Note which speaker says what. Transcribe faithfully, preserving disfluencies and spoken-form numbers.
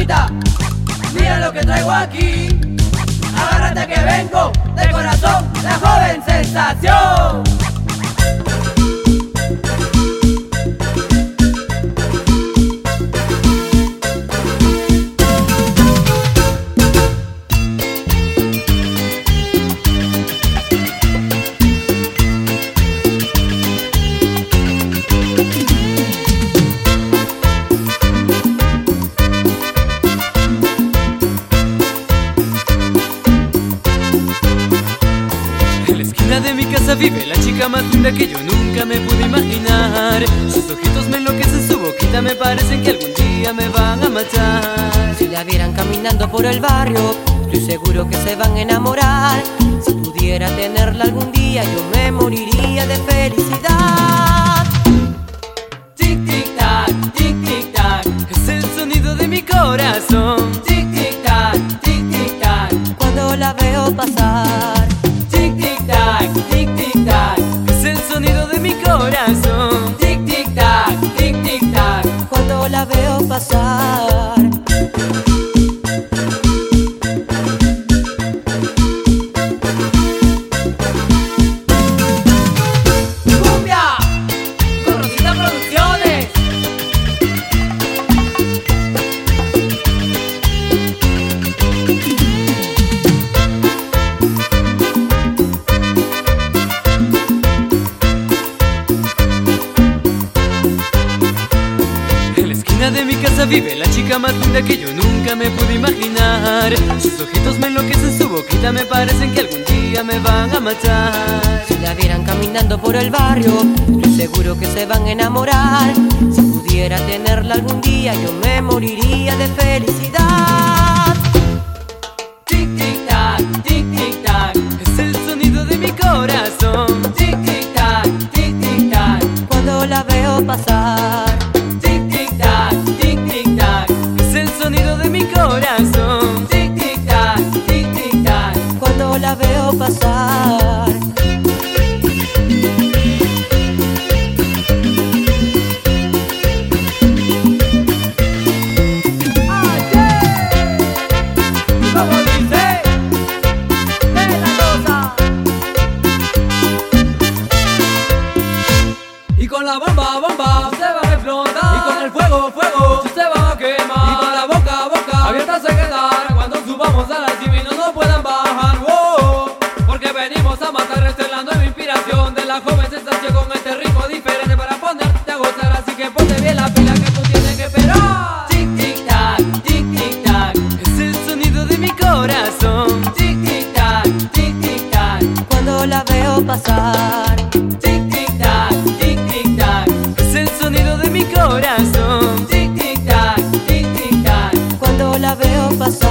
Speaker 1: mamacita, mira lo que traigo aquí. Agárrate que vengo de corazón, la joven sensación.
Speaker 2: De mi casa vive la chica más linda que yo nunca me pude imaginar. Sus ojitos me enloquecen, su boquita me parecen que algún día me van a matar.
Speaker 3: Si la vieran caminando por el barrio, estoy seguro que se van a enamorar. Si pudiera tenerla algún día, yo me moriría de felicidad.
Speaker 1: Tic tic tac, tic tic tac,
Speaker 2: es el sonido de mi corazón.
Speaker 1: Tic tic tac, tic tic tac,
Speaker 3: cuando la veo pasar.
Speaker 1: Tic tic tac, tic tic tac,
Speaker 2: es el sonido de mi corazón.
Speaker 1: Tic tic tac, tic tic tac,
Speaker 3: cuando la veo pasar.
Speaker 1: ¡Cumbia! Con Rosita Producciones.
Speaker 2: De mi casa vive la chica más linda que yo nunca me pude imaginar. Sus ojitos me enloquecen, su boquita me parecen que algún día me van a matar.
Speaker 3: Si la vieran caminando por el barrio, estoy seguro que se van a enamorar. Si pudiera tenerla algún día, yo me moriría de felicidad.
Speaker 1: Tic tic tac, tic tic tac,
Speaker 2: es el sonido de mi corazón.
Speaker 1: Tic tic tac, tic tic tac,
Speaker 3: cuando la veo pasar.
Speaker 2: Sonido de mi corazón.
Speaker 1: Tic tic tac, tic tic tac,
Speaker 3: cuando la veo pasar.
Speaker 1: como dice de la rosa. Y con la bomba, bomba, se va a explotar. Y con el fuego, fuego, se va a quemar. Y con la boca, boca, abierta se quedará cuando subamos a la cima y no nos puedan bajar. Wow, porque venimos a matar, esta es la nueva inspiración de la joven sensación con este ritmo diferente para ponerte a gozar. Así que ponte bien la pila que tú tienes que esperar. Tic tic tac, tic tic tac,
Speaker 2: es el sonido de mi corazón.
Speaker 1: Tic tic tac, tic tic tac,
Speaker 3: cuando la veo pasar.
Speaker 1: Tic tic tac, tic tic tac,
Speaker 2: es el sonido de mi corazón.
Speaker 1: Tic tic tac, tic tic tac,
Speaker 3: cuando la veo pasar.